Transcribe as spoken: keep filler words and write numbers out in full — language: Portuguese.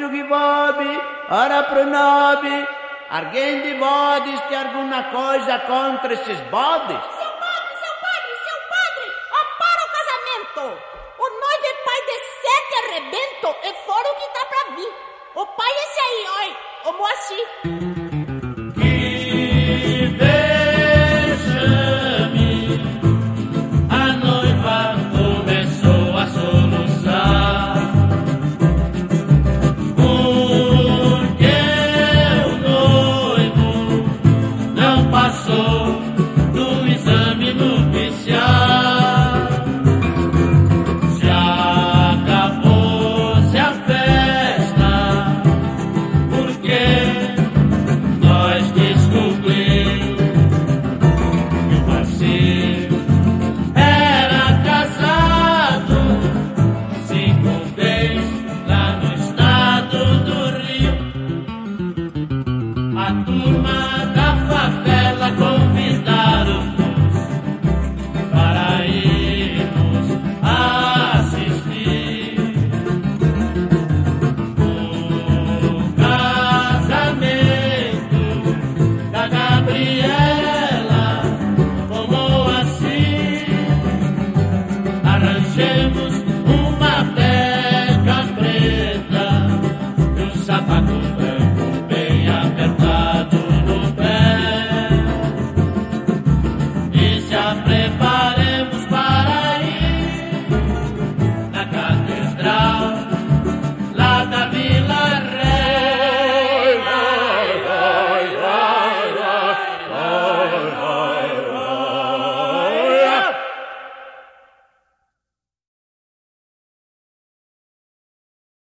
quello che vodi, ora pronobi. Alguém de vós tem alguma coisa contra esses bodes? Seu padre, seu padre, seu padre, ó, para o casamento. O noivo é pai de sete arrebento e fora o que tá pra vir. O pai é esse aí, ó, o Moacir.